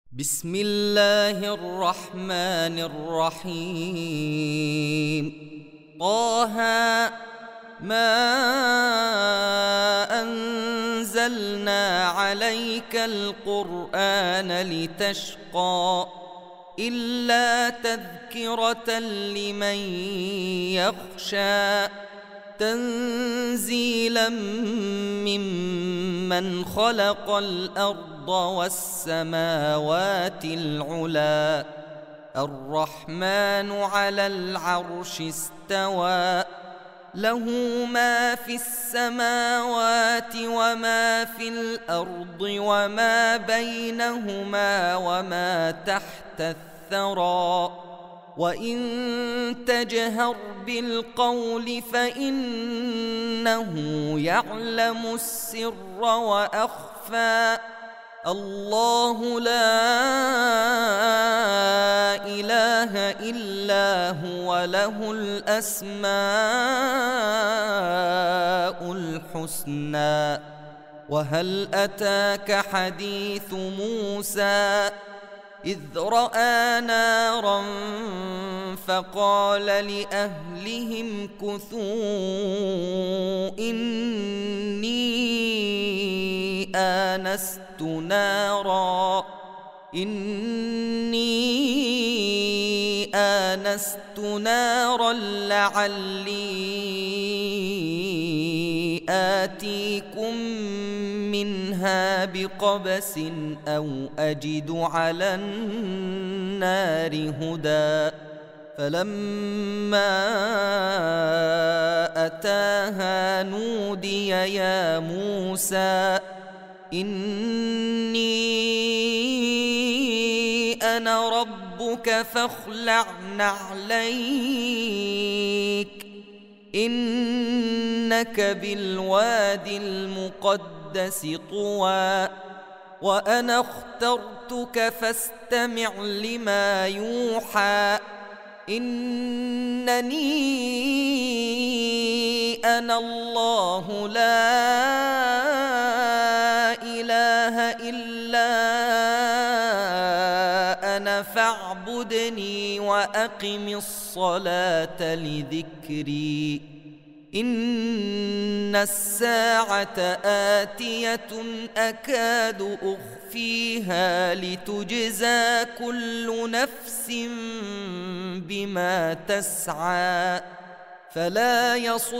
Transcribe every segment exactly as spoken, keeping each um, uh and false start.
بسم الله الرحمن الرحيم. طه ما أنزلنا عليك القرآن لتشقى إلا تذكرة لمن يخشى تنزيلا ممن خلق الأرض والسماوات العلى الرحمن على العرش استوى له ما في السماوات وما في الأرض وما بينهما وما تحت الثرى وإن تجهر بالقول فإنه يعلم السر وأخفى الله لا إله إلا هو له الأسماء الحسنى. وهل أتاك حديث موسى إذ رأى نارا فقال لأهلهم كثوا إني آنست نارا إني آنست نارا لعلي آتيكم منها بقبس أو أجد على النار هدى فلما أتاها نودي يا موسى إني أنا ربك فاخلع نعليك إنك بالوادي المقدس طوى وأنا اخترتك فاستمع لما يوحى إنني أنا الله لا إله إلا أنا فاعبدني وأقم الصلاة لذكري إن الساعة آتية أكاد أخفيها لتجزى كل نفس بما تسعى فلا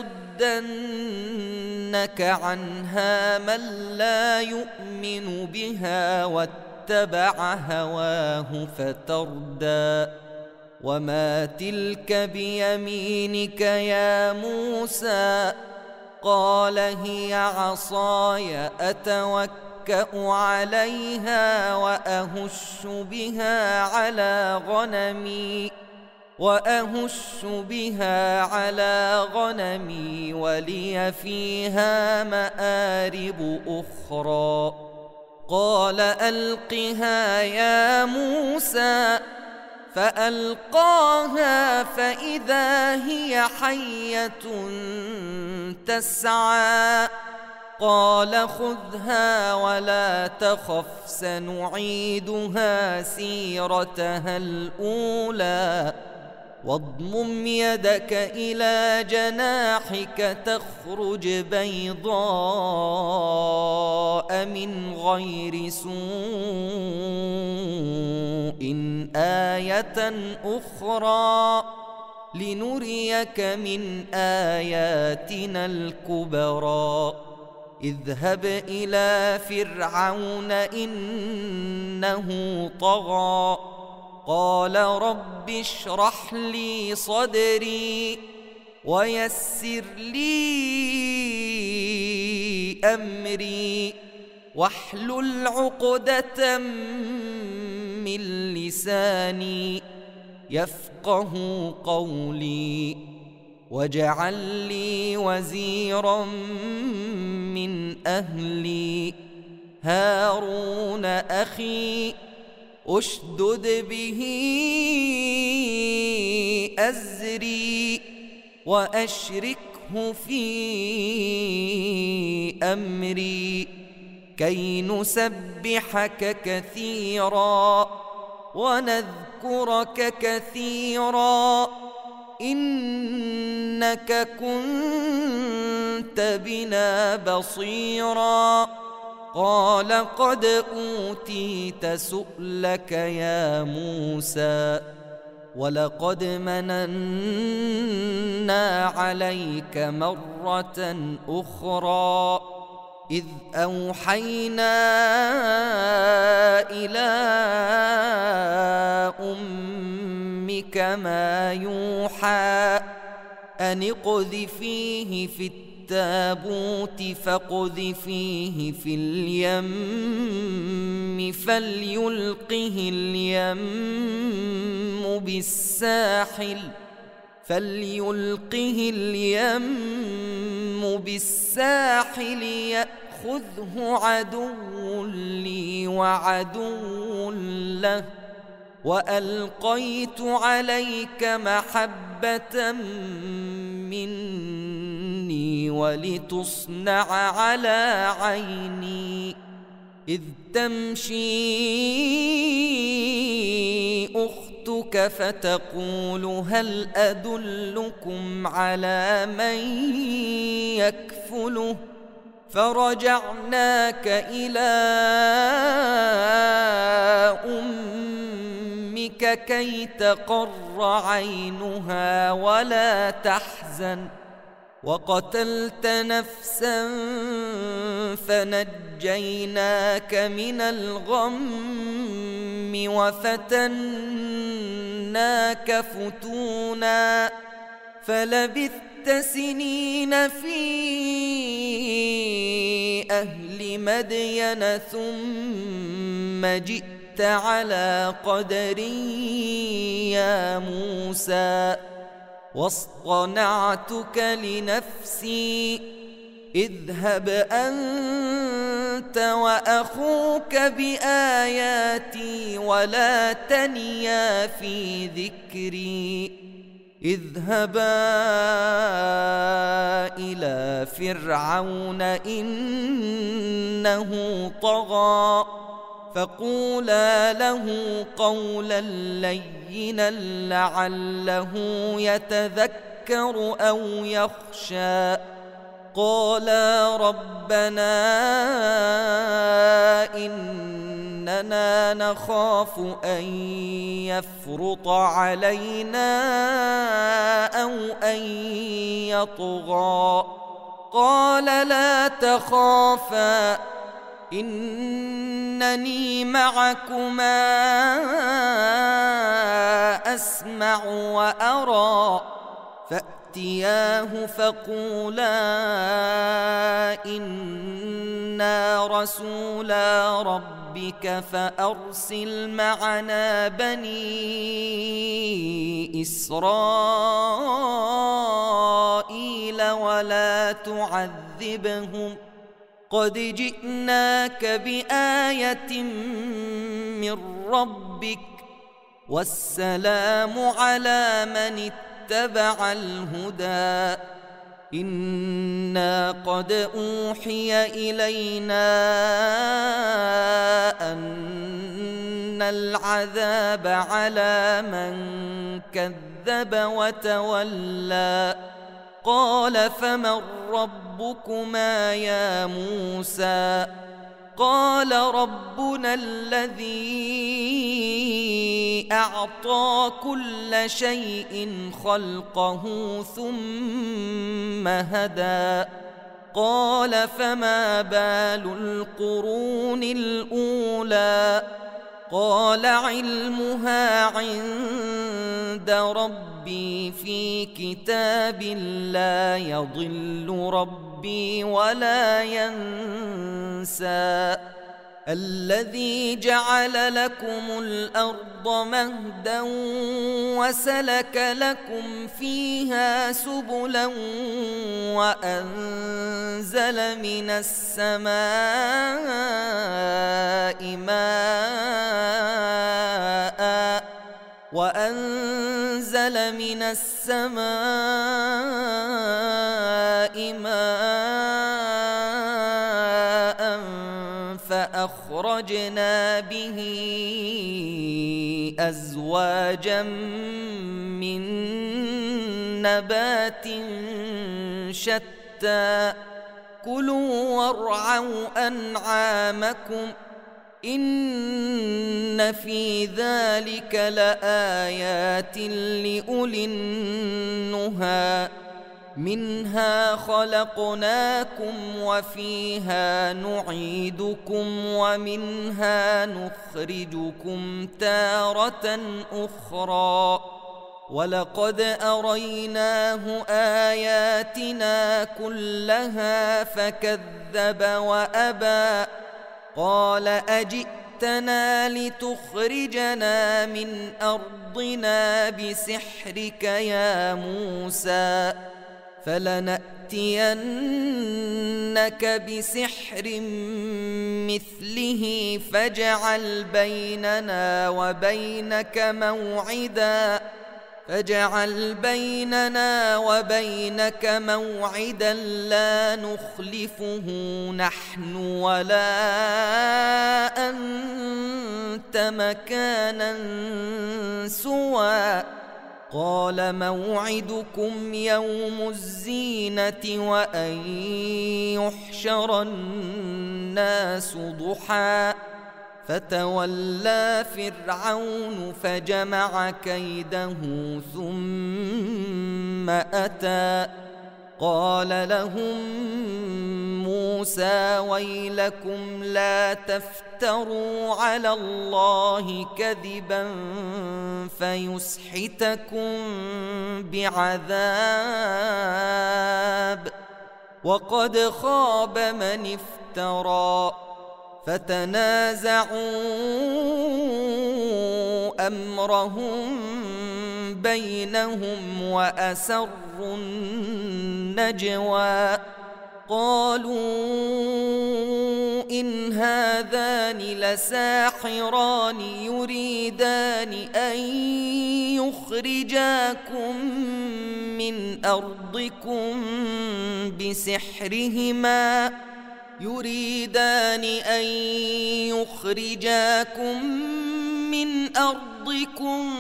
يصدنك عنها من لا يؤمن بها واتبع هواه فتردى وما تلك بيمينك يا موسى قال هي عصاي أتوكأ عليها وأهش بها على غنمي وأهش بها على غنمي ولي فيها مآرب أخرى قال ألقها يا موسى فألقاها فإذا هي حية تسعى قال خذها ولا تخف سنعيدها سيرتها الأولى واضمم يدك إلى جناحك تخرج بيضاء من غير سوء آية أخرى لنريك من آياتنا الكبرى اذهب إلى فرعون إنه طغى قال رب اشرح لي صدري ويسر لي أمري واحلل عقدة من لساني يفقه قولي واجعل لي وزيرا من أهلي هارون أخي أشدد به أزري وأشركه في أمري كي نسبحك كثيرا ونذكرك كثيرا إنك كنت بنا بصيرا. قال قد أوتيت سؤلك يا موسى ولقد مننا عليك مرة أخرى إذ أوحينا إلى أمك ما يوحى أن اقذفيه في التابوت فاقذفيه في اليم فليلقه اليم بالساحل فليلقه اليم بالساحل يأخذه عدو لي وعدو له وألقيت عليك محبة مني ولتصنع على عيني إذ تمشي أختك فتقول هل أدلكم على من يكفله فرجعناك إلى أمك كي تقر عينها ولا تحزن وقتلت نفسا فنجيناك من الغم وفتناك فتونا فلبثت سنين في أهل مدين ثم جئت على قدر يا موسى واصطنعتك لنفسي اذهب أنت وأخوك بآياتي ولا تنيا في ذكري اذهبا إلى فرعون إنه طغى فقولا له قولا لينا لعله يتذكر أو يخشى قالا ربنا إننا نخاف أن يفرط علينا أو أن يطغى قال لا تخافا إنني معكما أسمع وأرى فأتياه فقولا إنا رسولا ربك فأرسل معنا بني إسرائيل ولا تعذبهم قد جئناك بآية من ربك والسلام على من اتبع الهدى إنا قد أوحي إلينا أن العذاب على من كذب وتولى قال فمن ربكما يا موسى قال ربنا الذي أعطى كل شيء خلقه ثم هدى قال فما بال القرون الأولى قال علمها عند ربي في كتاب لا يضل ربي ولا ينسى الذي جعل لكم الأرض مهدا وسلك لكم فيها سبلا وأنزل من السماء ماء وأنزل من السماء ماء فأخرجنا به أزواجا من نبات شتى كلوا وارعوا أنعامكم إن في ذلك لآيات لأولي النهى منها خلقناكم وفيها نعيدكم ومنها نخرجكم تارة أخرى ولقد أريناه آياتنا كلها فكذب وأبى قال أجئتنا لتخرجنا من أرضنا بسحرك يا موسى فلنأتينك بسحر مثله فاجعل بيننا وبينك موعدا فاجعل بيننا وبينك موعدا لا نخلفه نحن ولا أنت مكانا سوى قال موعدكم يوم الزينة وأن يحشر الناس ضحى فتولى فرعون فجمع كيده ثم أتى قال لهم موسى ويلكم لا تفتروا على الله كذبا فيسحتكم بعذاب وقد خاب من افترى فتنازعوا أمرهم بينهم وأسروا النجوى قالوا إن هذان لساحران يريدان أن يخرجاكم من أرضكم بسحرهما يريدان أن يخرجاكم من أرضكم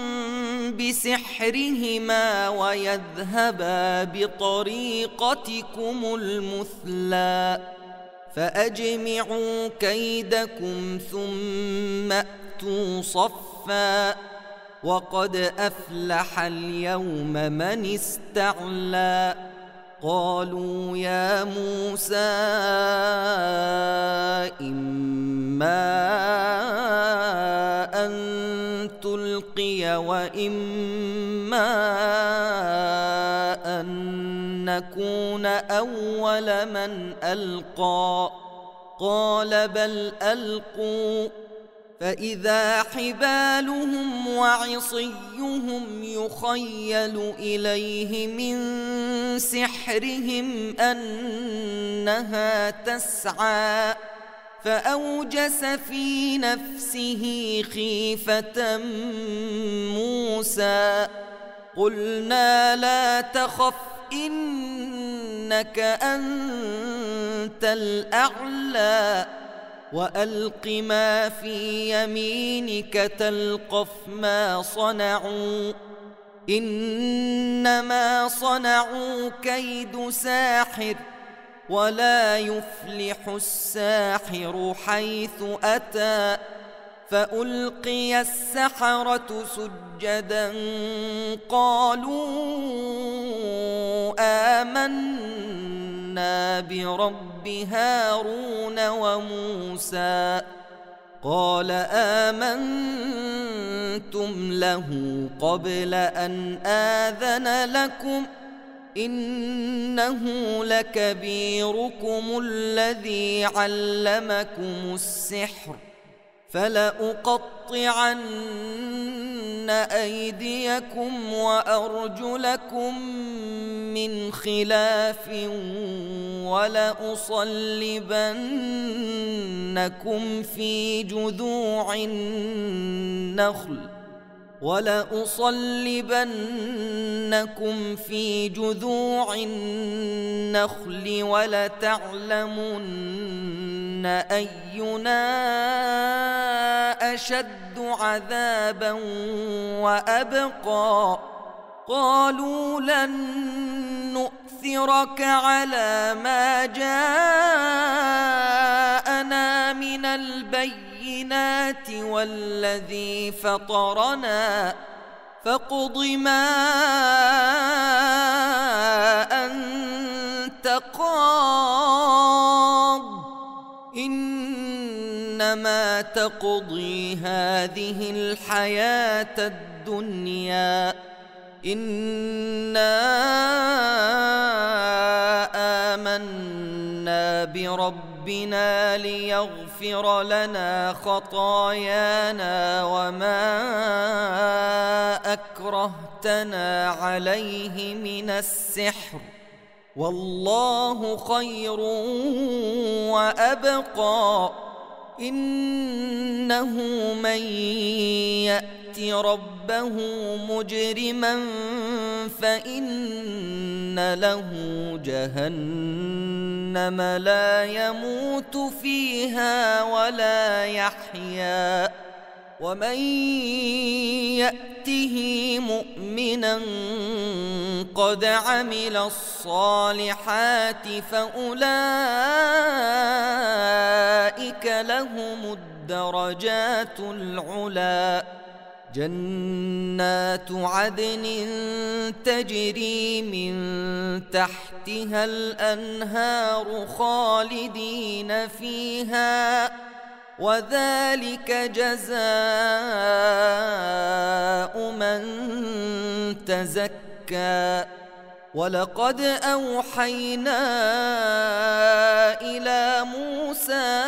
بسحرهما ويذهبا بطريقتكم المثلى فأجمعوا كيدكم ثم أتوا صفا وقد أفلح اليوم من استعلى قالوا يا موسى إما أن تلقي وإما أن نكون أول من ألقى قال بل ألقوا فإذا حبالهم وعصيهم يخيل إليه من سحرهم أنها تسعى فأوجس في نفسه خيفة موسى قلنا لا تخف إنك أنت الأعلى وألق ما في يمينك تلقف ما صنعوا إنما صنعوا كيد ساحر ولا يفلح الساحر حيث أتى فألقي السحرة سجدا قالوا آمنا برب هارون وموسى قال آمنتم له قبل أن آذن لكم إنه لكبيركم الذي علمكم السحر فلأقطعن أيديكم وأرجلكم من خلاف ولأصلبنكم في جذوع النخل ولأصلبنكم في جذوع النخل ولتعلمن أينا أشد عذابا وأبقى قالوا لن نؤثرك على ما جاءنا من البينات والذي فطرنا فاقض ما أنت قاض إنما تقضي هذه الحياة الدنيا إنا آمنا بربنا ليغفر لنا خطايانا وما أكرهتنا عليه من السحر والله خير وأبقى إنه من يأت ربه مجرما فإن له جهنم لا يموت فيها ولا يحيا ومن يأته مؤمنا قد عمل الصالحات فأولئك لهم الدرجات العلى جنات عدن تجري من تحتها الأنهار خالدين فيها وذلك جزاء من تزكى ولقد أوحينا إلى موسى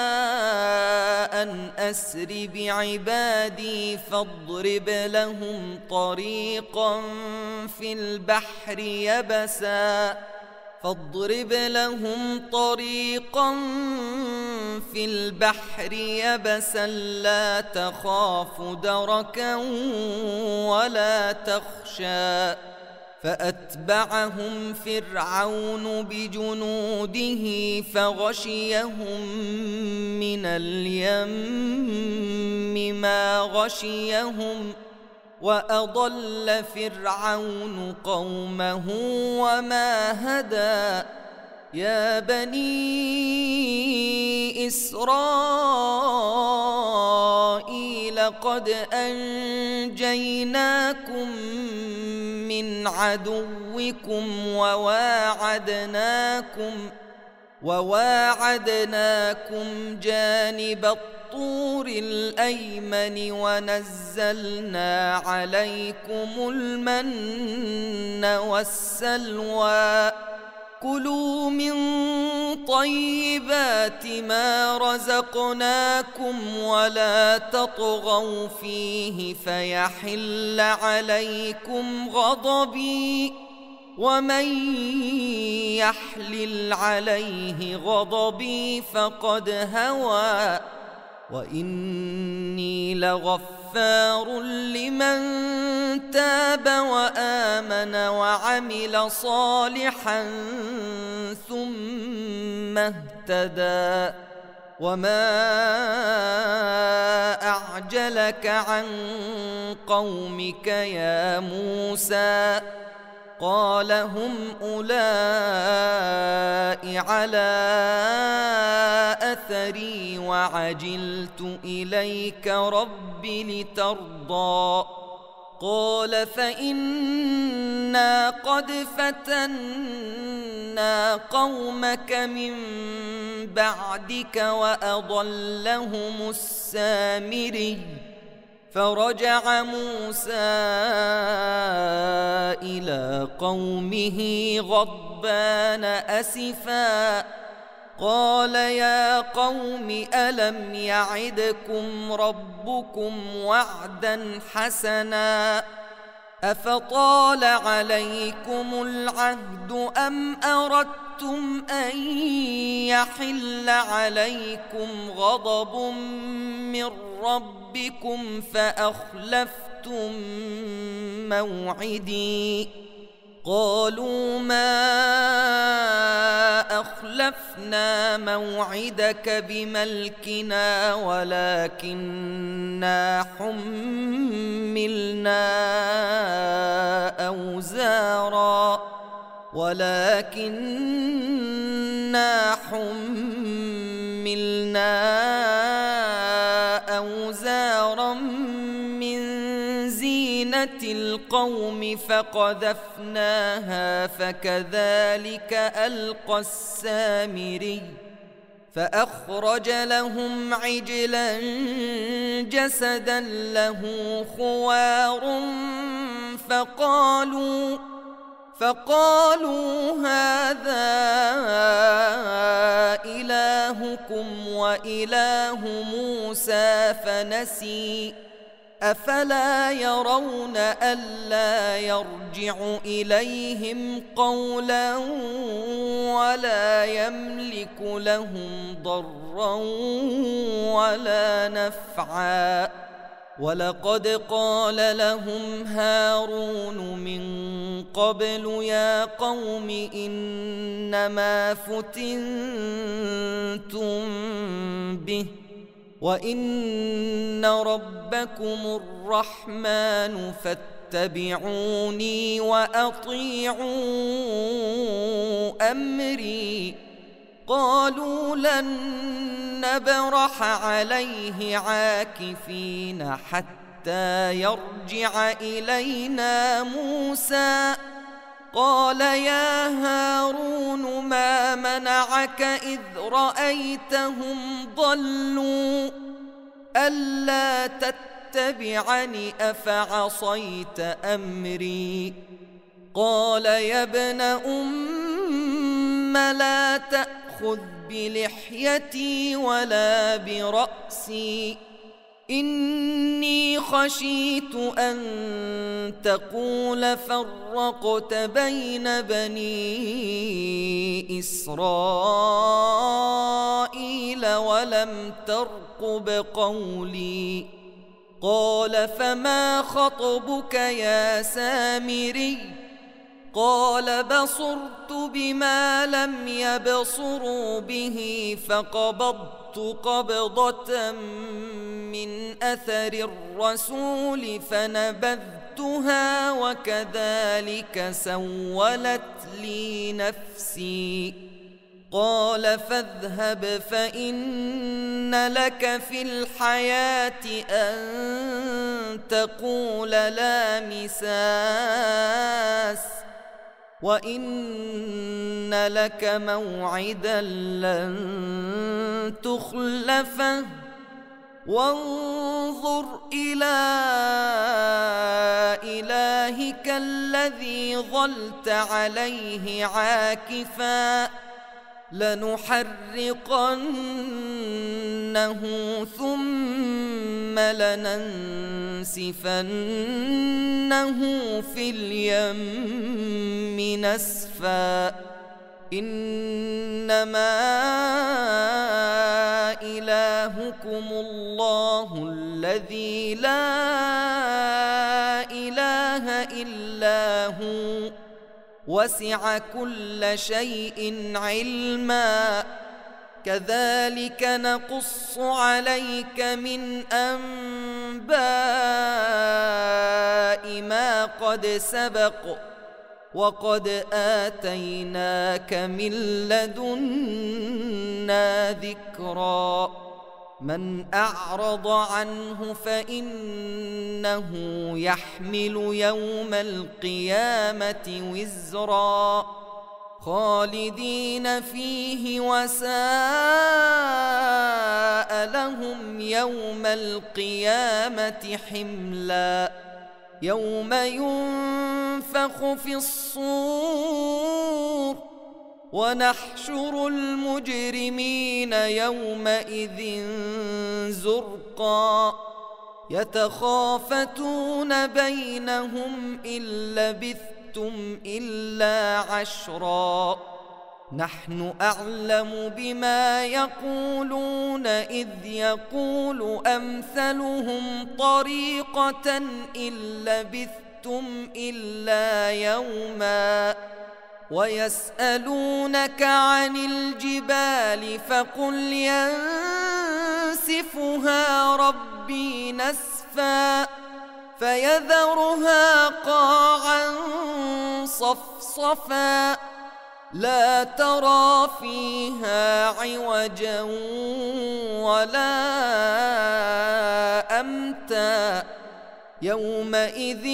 أن أسر بعبادي فاضرب لهم طريقا في البحر يبسا فاضرب لهم طريقا في البحر يبسا لا تخاف دركا ولا تخشى فأتبعهم فرعون بجنوده فغشيهم من اليم ما غشيهم وأضل فرعون قومه وما هدى يا بني إسرائيل قد أنجيناكم من عدوكم وواعدناكم وواعدناكم جانب الطور الأيمن ونزلنا عليكم المن والسلوى كلوا من طيبات ما رزقناكم ولا تطغوا فيه فيحل عليكم غضبي ومن يحلل عليه غضبي فقد هوى وإني لغفار لمن تاب وآمن وعمل صالحا ثم اهتدى وما أعجلك عن قومك يا موسى قال هم أولئك على أثري وعجلت إليك رب لترضى قال فإنا قد فتنا قومك من بعدك وأضلهم السامري فرجع موسى إلى قومه غضبان أسفا قال يا قوم ألم يعدكم ربكم وعدا حسنا أفطال عليكم العهد أم أردتم أن يحل عليكم غضب من ربكم فأخلفتم أخلفتم موعدي قالوا ما أخلفنا موعدك بملكنا ولكننا حملنا أوزارا ولكننا حملنا أوزارا من زينة القوم فقذفناها فكذلك ألقى السامري فأخرج لهم عجلا جسدا له خوار فقالوا فقالوا هذا إلهكم وإله موسى فنسي أفلا يرون ألا يرجع إليهم قولا ولا يملك لهم ضرا ولا نفعا ولقد قال لهم هارون من قبل يا قوم إنما فتنتم به وإن ربكم الرحمن فاتبعوني وأطيعوا أمري قالوا لن نبرح عليه عاكفين حتى يرجع إلينا موسى قال يا هارون ما منعك إذ رأيتهم ضلوا ألا تتبعني أفعصيت أمري قال يا ابن أم لا تأخذ بلحيتي ولا برأسي إني خشيت أن تقول فرقت بين بني إسرائيل ولم ترقب قولي قال فما خطبك يا سامري قال بصرت بما لم يبصروا به فقبضت قبضة من أثر الرسول فنبذتها وكذلك سولت لي نفسي قال فاذهب فإن لك في الحياة أن تقول لا مساس وإن لك موعدا لن تخلفه وانظر إلى إلهك الذي ظلت عليه عاكفا لنحرقنه ثم لننسفنه في اليم نسفا إنما إلهكم الله الذي لا إله إلا هو وسع كل شيء علما كذلك نقص عليك من أنباء ما قد سبق وقد آتيناك من لدنا ذكرا من أعرض عنه فإنه يحمل يوم القيامة وزرا خالدين فيه وساء لهم يوم القيامة حملا يوم ينفخ في الصور ونحشر المجرمين يومئذ زرقا يتخافتون بينهم إن لبثتم إلا عشرا نحن أعلم بما يقولون إذ يقول أمثلهم طريقة إن لبثتم إلا يوما ويسألونك عن الجبال فقل ينسفها ربي نسفا فيذرها قاعا صفصفا لا ترى فيها عوجا ولا أمتا يومئذ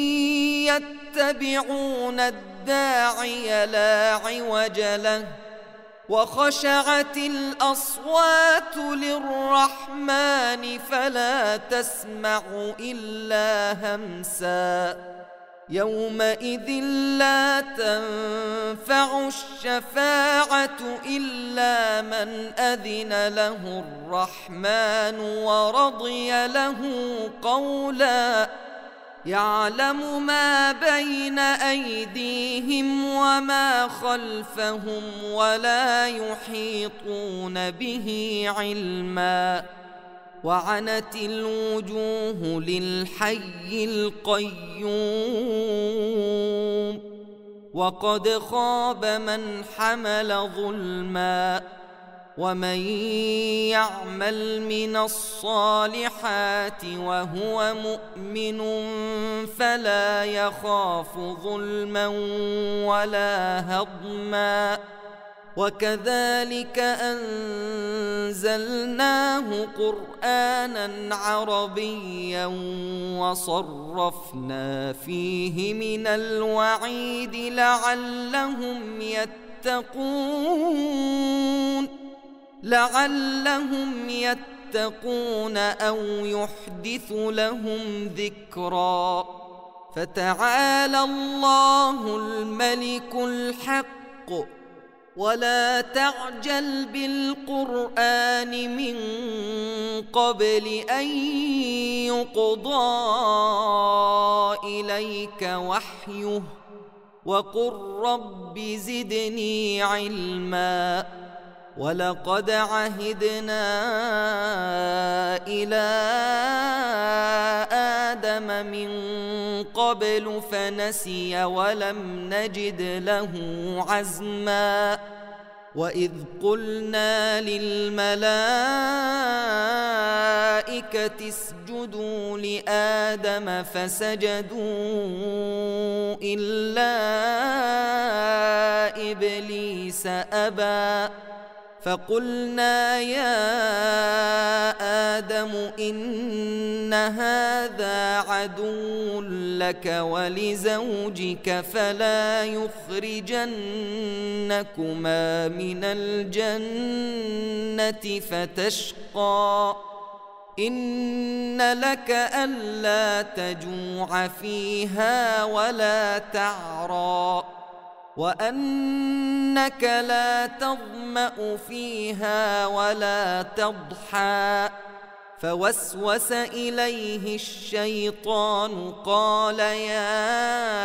يتبعون الداعي لا عوج له وخشعت الأصوات للرحمن فلا تسمع إلا همسا يومئذ لا تنفع الشفاعة إلا من أذن له الرحمن ورضي له قولا يعلم ما بين أيديهم وما خلفهم ولا يحيطون به علما وعنت الوجوه للحي القيوم وقد خاب من حمل ظلما ومن يعمل من الصالحات وهو مؤمن فلا يخاف ظلما ولا هضما وكذلك أنزلناه قرآنا عربيا وصرفنا فيه من الوعيد لعلهم يتقون لعلهم يتقون أو يحدث لهم ذكرا فتعالى الله الملك الحق ولا تعجل بالقرآن من قبل أن يقضى إليك وحيه وقل رب زدني علما ولقد عهدنا إلى آدم من قبل فنسي ولم نجد له عزما وإذ قلنا للملائكة اسجدوا لآدم فسجدوا إلا إبليس أبى فقلنا يا آدم إن هذا عدو لك ولزوجك فلا يخرجنكما من الجنة فتشقى إن لك ألا تجوع فيها ولا تعرى وأنك لا تظمأ فيها ولا تضحى فوسوس إليه الشيطان قال يا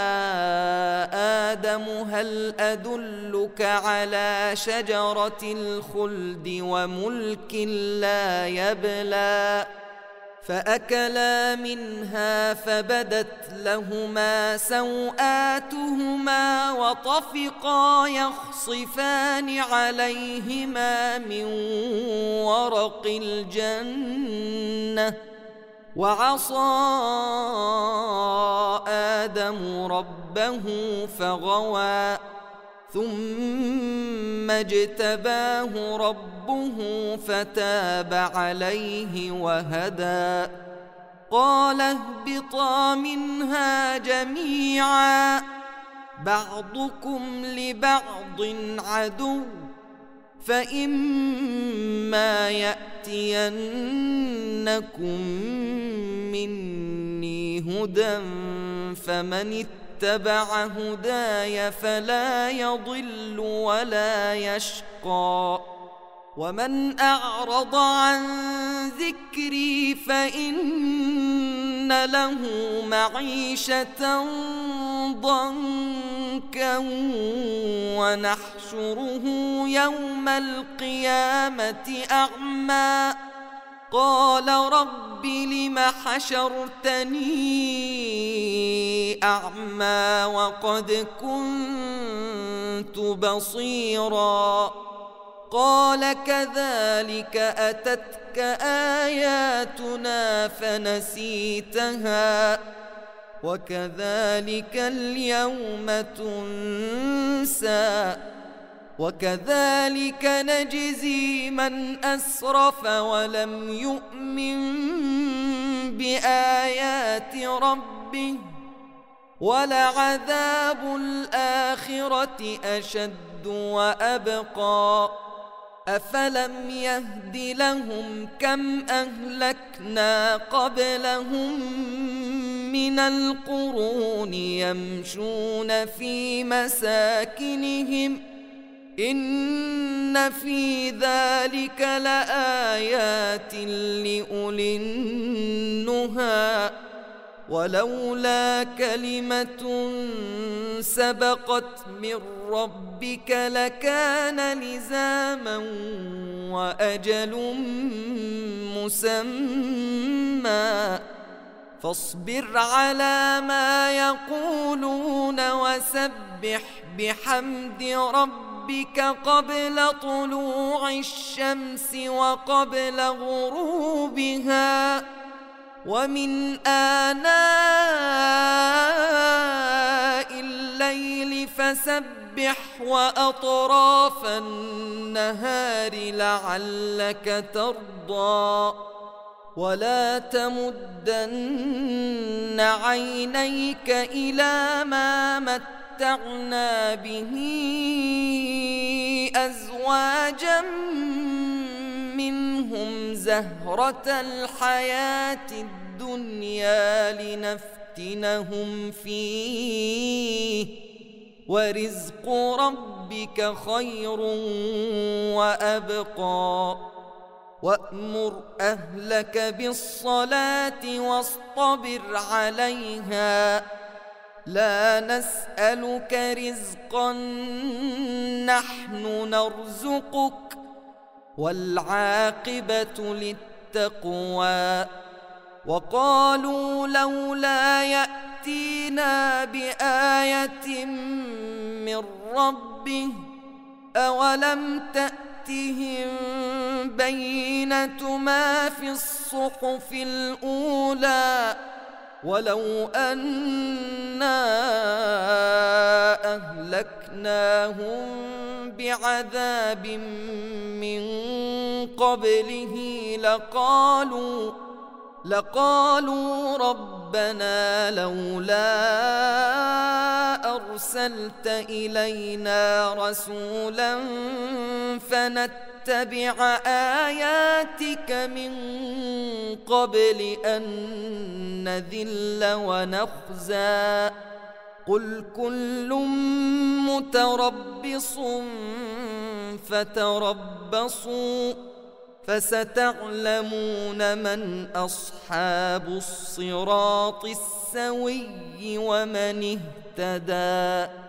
آدم هل أدلك على شجرة الخلد وملك لا يبلى فأكلا منها فبدت لهما سوآتهما وطفقا يخصفان عليهما من ورق الجنة وعصى آدم ربه فغوى ثم اجتباه ربه فتاب عليه وهدى قال اهبطا منها جميعا بعضكم لبعض عدو فإما يأتينكم مني هدى فمن اتبع هداي فلا يضل ولا يشقى ومن أعرض عن ذكري فإن له معيشة ضنكا ضنكا ونحشره يوم القيامة أعمى قال رب لم حشرتني أعمى وقد كنت بصيرا قال كذلك أتتك آياتنا فنسيتها وكذلك اليوم تنسى وكذلك نجزي من أسرف ولم يؤمن بآيات ربه ولعذاب الآخرة أشد وأبقى أفلم يهد لهم كم أهلكنا قبلهم من القرون يمشون في مساكنهم إن في ذلك لآيات لأولي النهى ولولا كلمة سبقت من ربك لكان لزاما وأجل مسمى فاصبر على ما يقولون وسبح بحمد ربك قبل طلوع الشمس وقبل غروبها ومن آناء الليل فسبح وأطراف النهار لعلك ترضى ولا تمدن عينيك إلى ما متعنا به أزواجا منهم زهرة الحياة الدنيا لنفتنهم فيه ورزق ربك خير وأبقى وأمر أهلك بالصلاة واصطبر عليها لا نسألك رزقا نحن نرزقك والعاقبة للتقوى وقالوا لولا يأتينا بآية من ربه أولم تأتهم بينة ما في الصحف الأولى ولو أنا أهلكناهم بعذاب من قبله لقالوا لقالوا ربنا لولا أرسلت إلينا رسولا فنتبع آياتك من قبل أن نذل ونخزى قل كل متربص فتربصوا فستعلمون من أصحاب الصراط السوي ومن اهتدى.